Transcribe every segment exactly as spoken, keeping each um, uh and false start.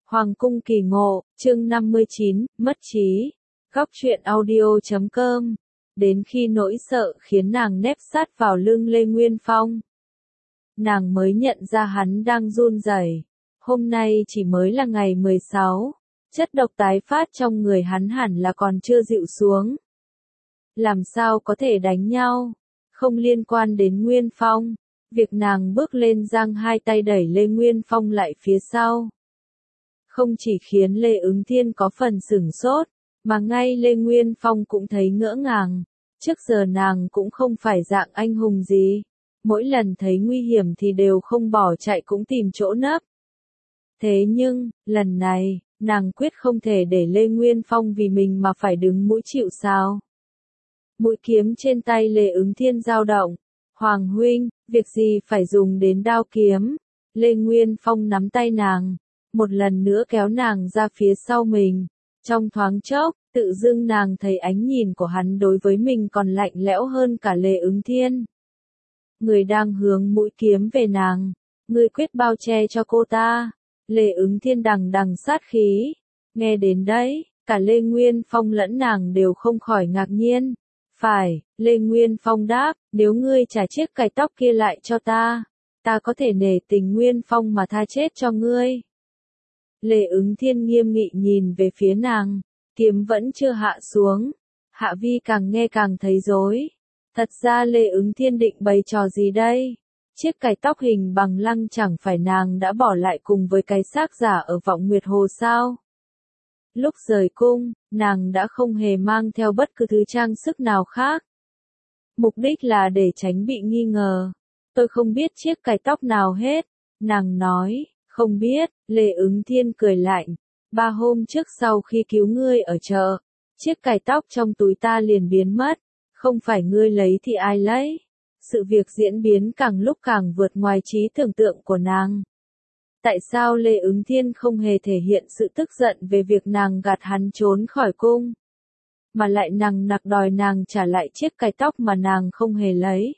Hoàng cung kỳ ngộ, chương năm mươi chín, mất trí. Góc truyện audio chấm com. Đến khi nỗi sợ khiến nàng nép sát vào lưng Lê Nguyên Phong. Nàng mới nhận ra hắn đang run rẩy. Hôm nay chỉ mới là ngày mười sáu. Chất độc tái phát trong người hắn hẳn là còn chưa dịu xuống. Làm sao có thể đánh nhau? Không liên quan đến Nguyên Phong. Việc nàng bước lên giang hai tay đẩy Lê Nguyên Phong lại phía sau. Không chỉ khiến Lê Ứng Thiên có phần sửng sốt, mà ngay Lê Nguyên Phong cũng thấy ngỡ ngàng. Trước giờ nàng cũng không phải dạng anh hùng gì. Mỗi lần thấy nguy hiểm thì đều không bỏ chạy cũng tìm chỗ nấp. Thế nhưng, lần này, nàng quyết không thể để Lê Nguyên Phong vì mình mà phải đứng mũi chịu sào. Mũi kiếm trên tay Lê Ứng Thiên dao động. Hoàng huynh, việc gì phải dùng đến đao kiếm? Lê Nguyên Phong nắm tay nàng, một lần nữa kéo nàng ra phía sau mình. Trong thoáng chốc, tự dưng nàng thấy ánh nhìn của hắn đối với mình còn lạnh lẽo hơn cả Lê Ứng Thiên. Người đang hướng mũi kiếm về nàng, ngươi quyết bao che cho cô ta. Lê Ứng Thiên đằng đằng sát khí. Nghe đến đấy, cả Lê Nguyên Phong lẫn nàng đều không khỏi ngạc nhiên. Phải, Lê Nguyên Phong đáp, nếu ngươi trả chiếc cài tóc kia lại cho ta, ta có thể nể tình Nguyên Phong mà tha chết cho ngươi. Lê Ứng Thiên nghiêm nghị nhìn về phía nàng, kiếm vẫn chưa hạ xuống. Hạ Vi càng nghe càng thấy rối. Thật ra Lê Ứng Thiên định bày trò gì đây? Chiếc cài tóc hình bằng lăng chẳng phải nàng đã bỏ lại cùng với cái xác giả ở Vọng Nguyệt Hồ sao? Lúc rời cung, nàng đã không hề mang theo bất cứ thứ trang sức nào khác. Mục đích là để tránh bị nghi ngờ. Tôi không biết chiếc cài tóc nào hết. Nàng nói, không biết. Lê Ứng Thiên cười lạnh. Ba hôm trước sau khi cứu ngươi ở chợ, chiếc cài tóc trong túi ta liền biến mất. Không phải ngươi lấy thì ai lấy? Sự việc diễn biến càng lúc càng vượt ngoài trí tưởng tượng của nàng. Tại sao Lê Ứng Thiên không hề thể hiện sự tức giận về việc nàng gạt hắn trốn khỏi cung, mà lại nằng nặc đòi nàng trả lại chiếc cài tóc mà nàng không hề lấy?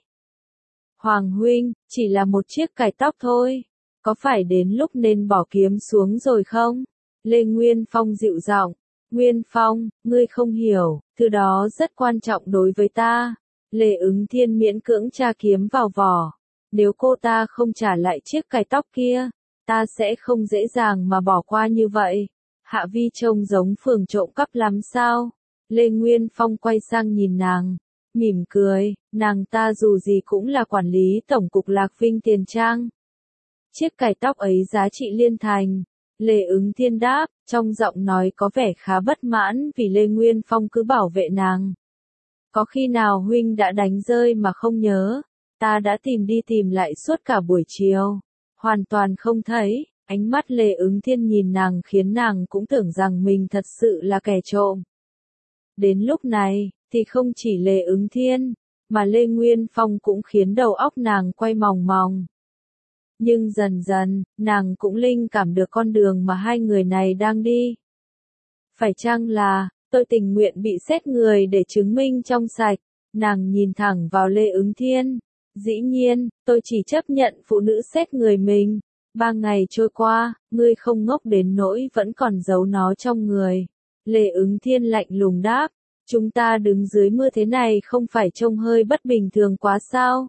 Hoàng huynh, chỉ là một chiếc cài tóc thôi, có phải đến lúc nên bỏ kiếm xuống rồi không? Lê Nguyên Phong dịu giọng. Nguyên Phong, ngươi không hiểu, thứ đó rất quan trọng đối với ta. Lê Ứng Thiên miễn cưỡng tra kiếm vào vỏ. Nếu cô ta không trả lại chiếc cài tóc kia, ta sẽ không dễ dàng mà bỏ qua như vậy. Hạ Vi trông giống phường trộm cắp lắm sao? Lê Nguyên Phong quay sang nhìn nàng, mỉm cười, nàng ta dù gì cũng là quản lý tổng cục Lạc Vinh Tiền Trang. Chiếc cài tóc ấy giá trị liên thành. Lê Ứng Thiên đáp, trong giọng nói có vẻ khá bất mãn vì Lê Nguyên Phong cứ bảo vệ nàng. Có khi nào huynh đã đánh rơi mà không nhớ? Ta đã tìm đi tìm lại suốt cả buổi chiều. Hoàn toàn không thấy. Ánh mắt Lê Ứng Thiên nhìn nàng khiến nàng cũng tưởng rằng mình thật sự là kẻ trộm. Đến lúc này, thì không chỉ Lê Ứng Thiên, mà Lê Nguyên Phong cũng khiến đầu óc nàng quay mòng mòng. Nhưng dần dần, nàng cũng linh cảm được con đường mà hai người này đang đi. Phải chăng là, tôi tình nguyện bị xét người để chứng minh trong sạch? Nàng nhìn thẳng vào Lê Ứng Thiên. Dĩ nhiên, tôi chỉ chấp nhận phụ nữ xét người mình. Ba ngày trôi qua, ngươi không ngốc đến nỗi vẫn còn giấu nó trong người. Lê Ứng Thiên lạnh lùng đáp, chúng ta đứng dưới mưa thế này không phải trông hơi bất bình thường quá sao?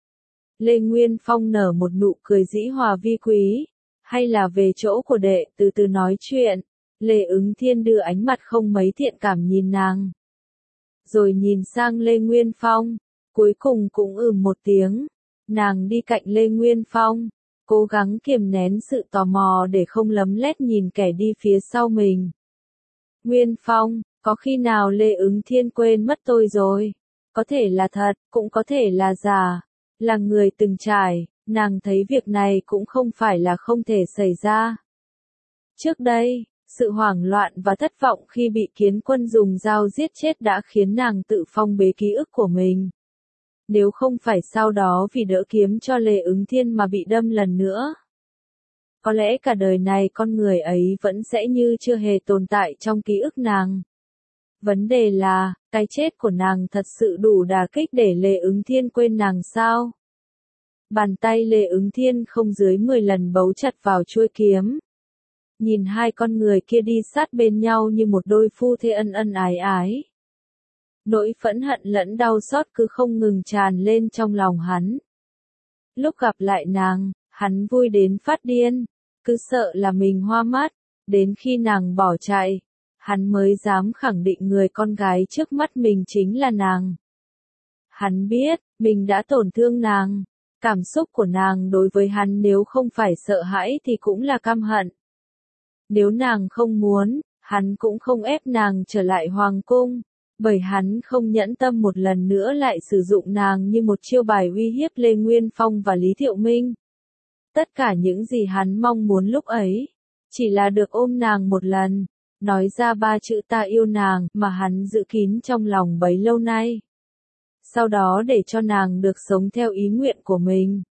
Lê Nguyên Phong nở một nụ cười dĩ hòa vi quý. Hay là về chỗ của đệ từ từ nói chuyện? Lê Ứng Thiên đưa ánh mặt không mấy thiện cảm nhìn nàng. Rồi nhìn sang Lê Nguyên Phong. Cuối cùng cũng ừm một tiếng. Nàng đi cạnh Lê Nguyên Phong, cố gắng kiềm nén sự tò mò để không lấm lét nhìn kẻ đi phía sau mình. Nguyên Phong, có khi nào Lê Ứng Thiên quên mất tôi rồi? Có thể là thật, cũng có thể là giả. Là người từng trải, nàng thấy việc này cũng không phải là không thể xảy ra. Trước đây, sự hoảng loạn và thất vọng khi bị Kiến Quân dùng dao giết chết đã khiến nàng tự phong bế ký ức của mình. Nếu không phải sau đó vì đỡ kiếm cho Lê Ứng Thiên mà bị đâm lần nữa, có lẽ cả đời này con người ấy vẫn sẽ như chưa hề tồn tại trong ký ức nàng. Vấn đề là, cái chết của nàng thật sự đủ đả kích để Lê Ứng Thiên quên nàng sao? Bàn tay Lê Ứng Thiên không dưới mười lần bấu chặt vào chuôi kiếm. nhìn hai con người kia đi sát bên nhau như một đôi phu thê ân ân ái ái. Nỗi phẫn hận lẫn đau xót cứ không ngừng tràn lên trong lòng hắn. Lúc gặp lại nàng, hắn vui đến phát điên, cứ sợ là mình hoa mắt, đến khi nàng bỏ chạy, hắn mới dám khẳng định người con gái trước mắt mình chính là nàng. Hắn biết, mình đã tổn thương nàng, cảm xúc của nàng đối với hắn nếu không phải sợ hãi thì cũng là căm hận. Nếu nàng không muốn, hắn cũng không ép nàng trở lại hoàng cung, bởi hắn không nhẫn tâm một lần nữa lại sử dụng nàng như một chiêu bài uy hiếp Lê Nguyên Phong và Lý Thiệu Minh. Tất cả những gì hắn mong muốn lúc ấy, chỉ là được ôm nàng một lần, nói ra ba chữ ta yêu nàng mà hắn giữ kín trong lòng bấy lâu nay. Sau đó để cho nàng được sống theo ý nguyện của mình.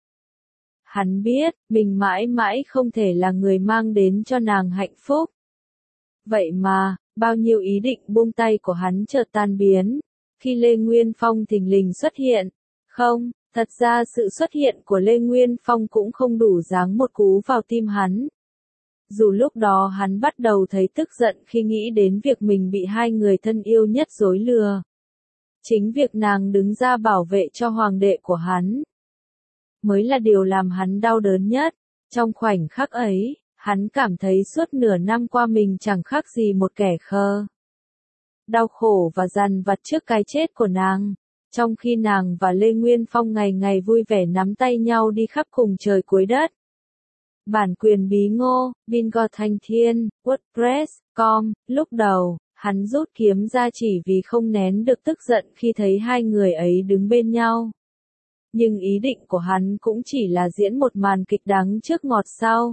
Hắn biết, mình mãi mãi không thể là người mang đến cho nàng hạnh phúc. Vậy mà, bao nhiêu ý định buông tay của hắn chợt tan biến, khi Lê Nguyên Phong thình lình xuất hiện. Không, thật ra sự xuất hiện của Lê Nguyên Phong cũng không đủ giáng một cú vào tim hắn. Dù lúc đó hắn bắt đầu thấy tức giận khi nghĩ đến việc mình bị hai người thân yêu nhất dối lừa. Chính việc nàng đứng ra bảo vệ cho hoàng đệ của hắn mới là điều làm hắn đau đớn nhất. Trong khoảnh khắc ấy, hắn cảm thấy suốt nửa năm qua mình chẳng khác gì một kẻ khờ. Đau khổ và dằn vặt trước cái chết của nàng, trong khi nàng và Lê Nguyên Phong ngày ngày vui vẻ nắm tay nhau đi khắp cùng trời cuối đất. Bản quyền bí ngô, Bingo Thanh Thiên, WordPress chấm com, lúc đầu, hắn rút kiếm ra chỉ vì không nén được tức giận khi thấy hai người ấy đứng bên nhau. Nhưng ý định của hắn cũng chỉ là diễn một màn kịch đắng trước ngọt sau.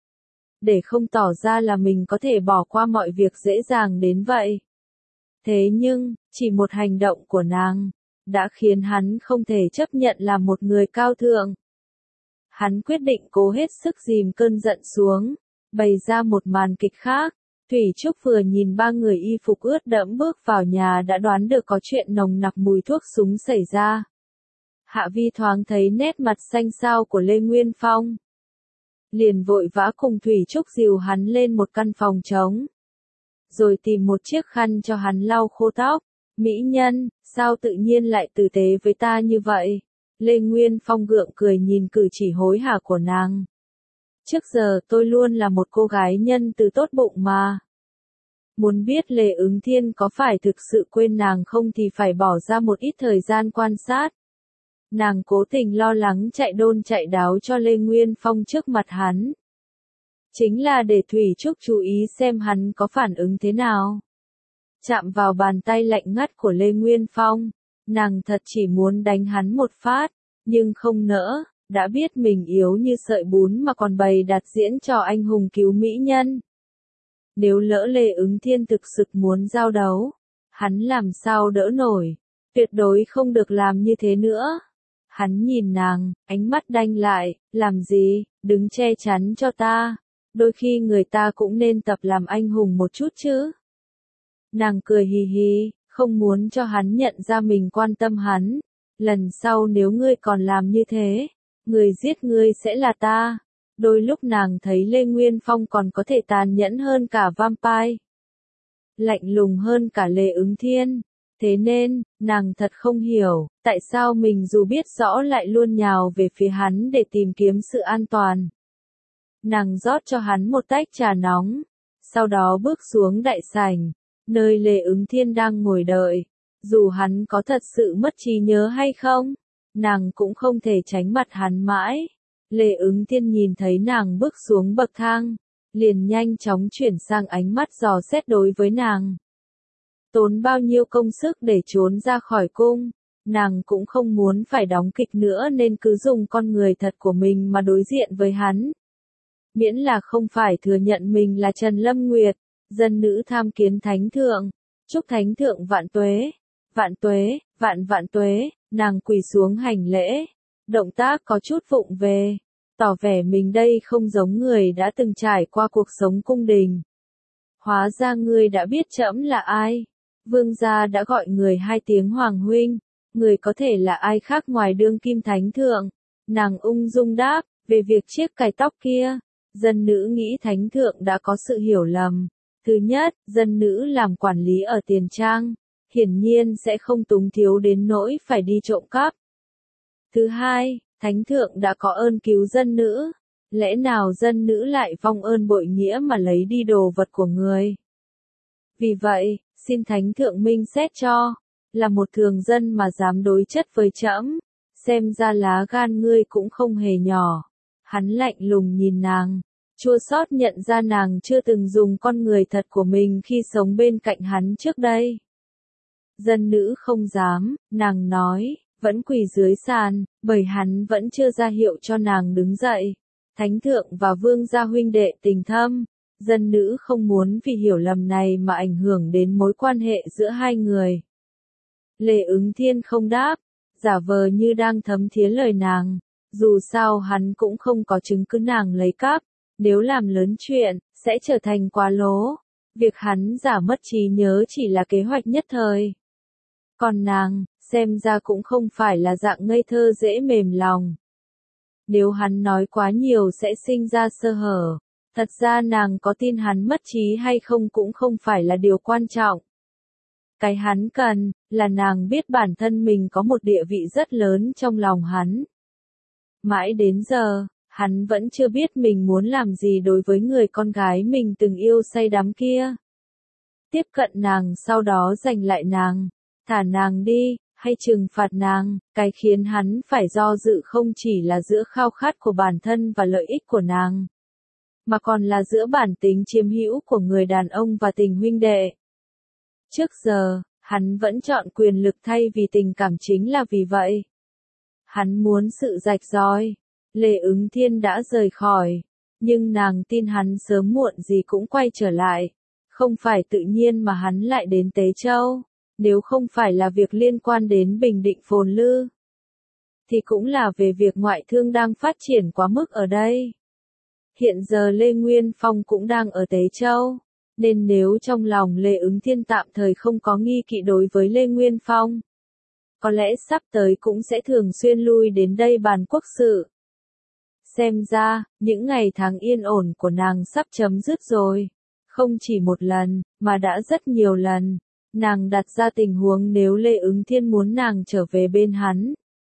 Để không tỏ ra là mình có thể bỏ qua mọi việc dễ dàng đến vậy. Thế nhưng, chỉ một hành động của nàng, đã khiến hắn không thể chấp nhận là một người cao thượng. Hắn quyết định cố hết sức dìm cơn giận xuống, bày ra một màn kịch khác. Thủy Trúc vừa nhìn ba người y phục ướt đẫm bước vào nhà đã đoán được có chuyện nồng nặc mùi thuốc súng xảy ra. Hạ Vi thoáng thấy nét mặt xanh xao của Lê Nguyên Phong. Liền vội vã cùng Thủy Trúc dìu hắn lên một căn phòng trống. Rồi tìm một chiếc khăn cho hắn lau khô tóc. Mỹ nhân, sao tự nhiên lại tử tế với ta như vậy? Lê Nguyên Phong gượng cười nhìn cử chỉ hối hả của nàng. Trước giờ tôi luôn là một cô gái nhân từ tốt bụng mà. Muốn biết Lê Ứng Thiên có phải thực sự quên nàng không thì phải bỏ ra một ít thời gian quan sát. Nàng cố tình lo lắng chạy đôn chạy đáo cho Lê Nguyên Phong trước mặt hắn. Chính là để Thủy Trúc chú ý xem hắn có phản ứng thế nào. Chạm vào bàn tay lạnh ngắt của Lê Nguyên Phong, nàng thật chỉ muốn đánh hắn một phát, nhưng không nỡ, đã biết mình yếu như sợi bún mà còn bày đặt diễn trò anh hùng cứu mỹ nhân. Nếu lỡ Lê Ứng Thiên thực sự muốn giao đấu, hắn làm sao đỡ nổi, tuyệt đối không được làm như thế nữa. Hắn nhìn nàng, ánh mắt đanh lại, làm gì, đứng che chắn cho ta, đôi khi người ta cũng nên tập làm anh hùng một chút chứ. Nàng cười hì hì, không muốn cho hắn nhận ra mình quan tâm hắn, lần sau nếu ngươi còn làm như thế, người giết ngươi sẽ là ta. Đôi lúc nàng thấy Lê Nguyên Phong còn có thể tàn nhẫn hơn cả vampire, lạnh lùng hơn cả Lê Ứng Thiên. Thế nên, nàng thật không hiểu, tại sao mình dù biết rõ lại luôn nhào về phía hắn để tìm kiếm sự an toàn. Nàng rót cho hắn một tách trà nóng, sau đó bước xuống đại sảnh, nơi Lê Ứng Thiên đang ngồi đợi. Dù hắn có thật sự mất trí nhớ hay không, nàng cũng không thể tránh mặt hắn mãi. Lê Ứng Thiên nhìn thấy nàng bước xuống bậc thang, liền nhanh chóng chuyển sang ánh mắt dò xét đối với nàng. Tốn bao nhiêu công sức để trốn ra khỏi cung, nàng cũng không muốn phải đóng kịch nữa nên cứ dùng con người thật của mình mà đối diện với hắn. Miễn là không phải thừa nhận mình là Trần Lâm Nguyệt, dân nữ tham kiến thánh thượng, chúc thánh thượng vạn tuế, vạn tuế, vạn vạn tuế, nàng quỳ xuống hành lễ, động tác có chút vụng về, tỏ vẻ mình đây không giống người đã từng trải qua cuộc sống cung đình. Hóa ra ngươi đã biết trẫm là ai. Vương gia đã gọi người hai tiếng hoàng huynh, người có thể là ai khác ngoài đương kim thánh thượng. Nàng ung dung đáp, về việc chiếc cài tóc kia, Dân nữ nghĩ thánh thượng đã có sự hiểu lầm. Thứ nhất, dân nữ làm quản lý ở tiền trang, hiển nhiên sẽ không túng thiếu đến nỗi phải đi trộm cắp. Thứ hai, thánh thượng đã có ơn cứu dân nữ, lẽ nào dân nữ lại vong ơn bội nghĩa mà lấy đi đồ vật của người. Vì vậy, xin thánh thượng minh xét cho, là một thường dân mà dám đối chất với trẫm, xem ra lá gan ngươi cũng không hề nhỏ. Hắn lạnh lùng nhìn nàng, chua xót nhận ra nàng chưa từng dùng con người thật của mình khi sống bên cạnh hắn trước đây. Dân nữ không dám, nàng nói, vẫn quỳ dưới sàn, bởi hắn vẫn chưa ra hiệu cho nàng đứng dậy. Thánh thượng và vương gia huynh đệ tình thâm, dân nữ không muốn vì hiểu lầm này mà ảnh hưởng đến mối quan hệ giữa hai người. Lê Ứng Thiên không đáp, giả vờ như đang thấm thía lời nàng, dù sao hắn cũng không có chứng cứ nàng lấy cắp, nếu làm lớn chuyện, sẽ trở thành quá lố. Việc hắn giả mất trí nhớ chỉ là kế hoạch nhất thời. Còn nàng, xem ra cũng không phải là dạng ngây thơ dễ mềm lòng. Nếu hắn nói quá nhiều sẽ sinh ra sơ hở. Thật ra nàng có tin hắn mất trí hay không cũng không phải là điều quan trọng. Cái hắn cần, là nàng biết bản thân mình có một địa vị rất lớn trong lòng hắn. Mãi đến giờ, hắn vẫn chưa biết mình muốn làm gì đối với người con gái mình từng yêu say đắm kia. Tiếp cận nàng sau đó giành lại nàng, thả nàng đi, hay trừng phạt nàng, cái khiến hắn phải do dự không chỉ là giữa khao khát của bản thân và lợi ích của nàng, mà còn là giữa bản tính chiếm hữu của người đàn ông và tình huynh đệ. Trước giờ, hắn vẫn chọn quyền lực thay vì tình cảm, chính là vì vậy. Hắn muốn sự rạch ròi. Lê Ứng Thiên đã rời khỏi, nhưng nàng tin hắn sớm muộn gì cũng quay trở lại. Không phải tự nhiên mà hắn lại đến Tế Châu, nếu không phải là việc liên quan đến Bình Định phồn lư, thì cũng là về việc ngoại thương đang phát triển quá mức ở đây. Hiện giờ Lê Nguyên Phong cũng đang ở Tế Châu, nên nếu trong lòng Lê Ứng Thiên tạm thời không có nghi kỵ đối với Lê Nguyên Phong, có lẽ sắp tới cũng sẽ thường xuyên lui đến đây bàn quốc sự. Xem ra, những ngày tháng yên ổn của nàng sắp chấm dứt rồi. Không chỉ một lần, mà đã rất nhiều lần. Nàng đặt ra tình huống nếu Lê Ứng Thiên muốn nàng trở về bên hắn,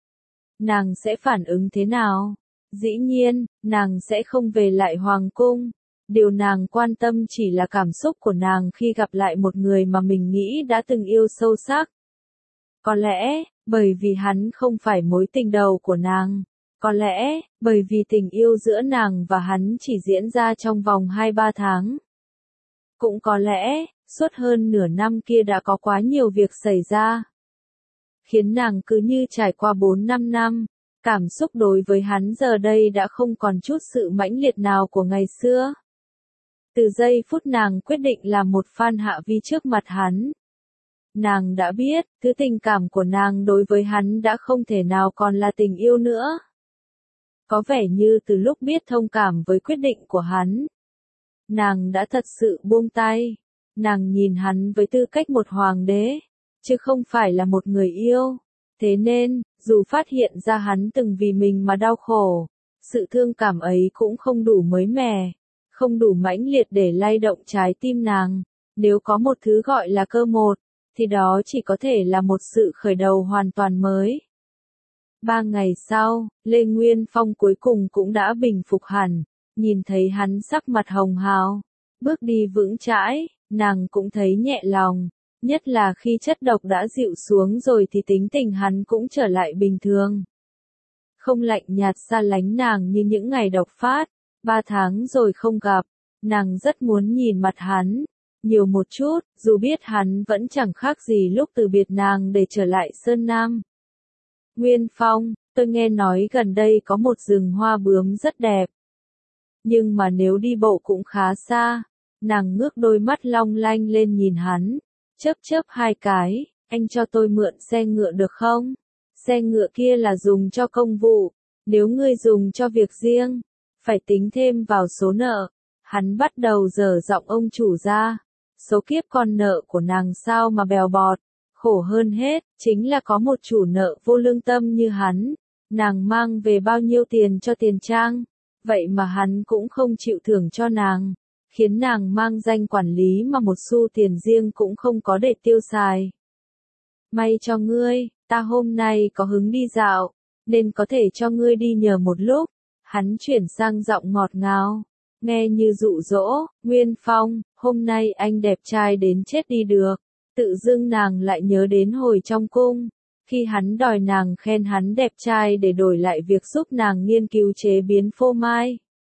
nàng sẽ phản ứng thế nào? Dĩ nhiên, nàng sẽ không về lại hoàng cung. Điều nàng quan tâm chỉ là cảm xúc của nàng khi gặp lại một người mà mình nghĩ đã từng yêu sâu sắc. Có lẽ, bởi vì hắn không phải mối tình đầu của nàng. Có lẽ, bởi vì tình yêu giữa nàng và hắn chỉ diễn ra trong vòng hai ba tháng. Cũng có lẽ, suốt hơn nửa năm kia đã có quá nhiều việc xảy ra, khiến nàng cứ như trải qua bốn năm năm, cảm xúc đối với hắn giờ đây đã không còn chút sự mãnh liệt nào của ngày xưa. Từ giây phút nàng quyết định làm một fan hạ vi trước mặt hắn, nàng đã biết, thứ tình cảm của nàng đối với hắn đã không thể nào còn là tình yêu nữa. Có vẻ như từ lúc biết thông cảm với quyết định của hắn, nàng đã thật sự buông tay. Nàng nhìn hắn với tư cách một hoàng đế, chứ không phải là một người yêu. Thế nên, dù phát hiện ra hắn từng vì mình mà đau khổ, sự thương cảm ấy cũng không đủ mới mẻ, không đủ mãnh liệt để lay động trái tim nàng. Nếu có một thứ gọi là cơ một, thì đó chỉ có thể là một sự khởi đầu hoàn toàn mới. Ba ngày sau, Lê Nguyên Phong cuối cùng cũng đã bình phục hẳn, nhìn thấy hắn sắc mặt hồng hào, bước đi vững chãi, nàng cũng thấy nhẹ lòng, nhất là khi chất độc đã dịu xuống rồi thì tính tình hắn cũng trở lại bình thường. Không lạnh nhạt xa lánh nàng như những ngày độc phát, ba tháng rồi không gặp, nàng rất muốn nhìn mặt hắn, nhiều một chút, dù biết hắn vẫn chẳng khác gì lúc từ biệt nàng để trở lại Sơn Nam. Nguyên Phong, tôi nghe nói gần đây có một rừng hoa bướm rất đẹp. Nhưng mà nếu đi bộ cũng khá xa. Nàng ngước đôi mắt long lanh lên nhìn hắn, chớp chớp hai cái, anh cho tôi mượn xe ngựa được không? Xe ngựa kia là dùng cho công vụ, nếu ngươi dùng cho việc riêng, phải tính thêm vào số nợ. Hắn bắt đầu dở giọng ông chủ ra, số kiếp con nợ của nàng sao mà bèo bọt, khổ hơn hết, chính là có một chủ nợ vô lương tâm như hắn. Nàng mang về bao nhiêu tiền cho tiền trang? Vậy mà hắn cũng không chịu thưởng cho nàng, khiến nàng mang danh quản lý mà một xu tiền riêng cũng không có để tiêu xài. May cho ngươi, ta hôm nay có hứng đi dạo, nên có thể cho ngươi đi nhờ một lúc. Hắn chuyển sang giọng ngọt ngào, nghe như dụ dỗ. Nguyên Phong, hôm nay anh đẹp trai đến chết đi được. Tự dưng nàng lại nhớ đến hồi trong cung, khi hắn đòi nàng khen hắn đẹp trai để đổi lại việc giúp nàng nghiên cứu chế biến phô mai.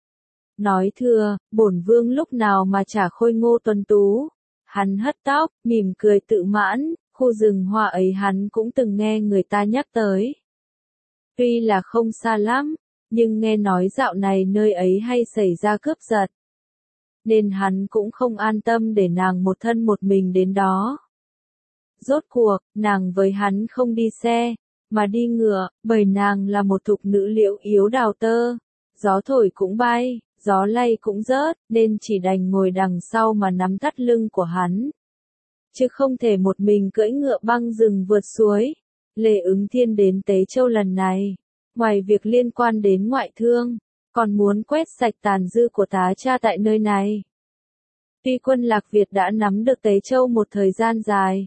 Nói thưa, bổn vương lúc nào mà chả khôi ngô tuấn tú. Hắn hất tóc, mỉm cười tự mãn, khu rừng hoa ấy hắn cũng từng nghe người ta nhắc tới. Tuy là không xa lắm, nhưng nghe nói dạo này nơi ấy hay xảy ra cướp giật. Nên hắn cũng không an tâm để nàng một thân một mình đến đó. Rốt cuộc, nàng với hắn không đi xe, mà đi ngựa, bởi nàng là một thục nữ liễu yếu đào tơ. Gió thổi cũng bay, gió lay cũng rớt, nên chỉ đành ngồi đằng sau mà nắm thắt lưng của hắn. Chứ không thể một mình cưỡi ngựa băng rừng vượt suối. Lê Ứng Thiên đến Tế Châu lần này, ngoài việc liên quan đến ngoại thương, còn muốn quét sạch tàn dư của tá cha tại nơi này. Tuy quân Lạc Việt đã nắm được Tế Châu một thời gian dài,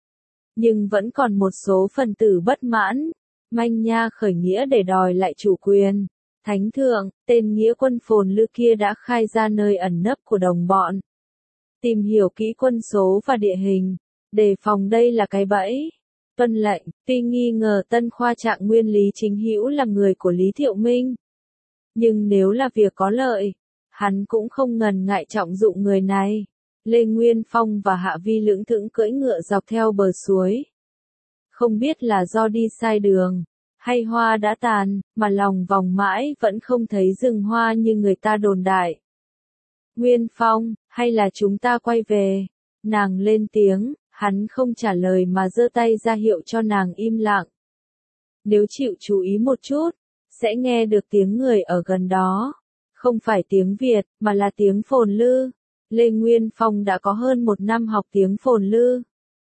nhưng vẫn còn một số phần tử bất mãn, manh nha khởi nghĩa để đòi lại chủ quyền. Thánh thượng, tên nghĩa quân Phồn Lư kia đã khai ra nơi ẩn nấp của đồng bọn. Tìm hiểu kỹ quân số và địa hình, đề phòng đây là cái bẫy. Tuân lệnh. Tuy nghi ngờ Tân Khoa Trạng nguyên Lý Chính Hữu là người của Lý Thiệu Minh, nhưng nếu là việc có lợi, hắn cũng không ngần ngại trọng dụng người này. Lê Nguyên Phong và Hạ Vi lững thững cưỡi ngựa dọc theo bờ suối. Không biết là do đi sai đường, hay hoa đã tàn, mà lòng vòng mãi vẫn không thấy rừng hoa như người ta đồn đại. Nguyên Phong, hay là chúng ta quay về? Nàng lên tiếng, hắn không trả lời mà giơ tay ra hiệu cho nàng im lặng. Nếu chịu chú ý một chút, sẽ nghe được tiếng người ở gần đó. Không phải tiếng Việt, mà là tiếng Phồn Lư. Lê Nguyên Phong đã có hơn một năm học tiếng Phồn Lư,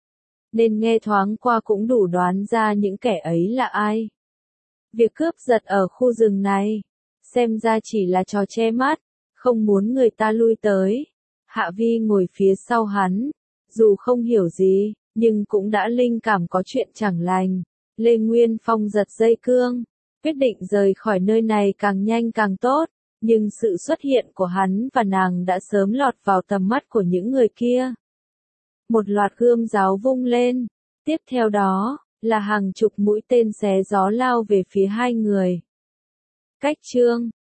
nên nghe thoáng qua cũng đủ đoán ra những kẻ ấy là ai. Việc cướp giật ở khu rừng này, xem ra chỉ là trò che mắt, không muốn người ta lui tới. Hạ Vi ngồi phía sau hắn, dù không hiểu gì, nhưng cũng đã linh cảm có chuyện chẳng lành. Lê Nguyên Phong giật dây cương, quyết định rời khỏi nơi này càng nhanh càng tốt. Nhưng sự xuất hiện của hắn và nàng đã sớm lọt vào tầm mắt của những người kia. Một loạt gươm giáo vung lên, tiếp theo đó là hàng chục mũi tên xé gió lao về phía hai người. Cách chương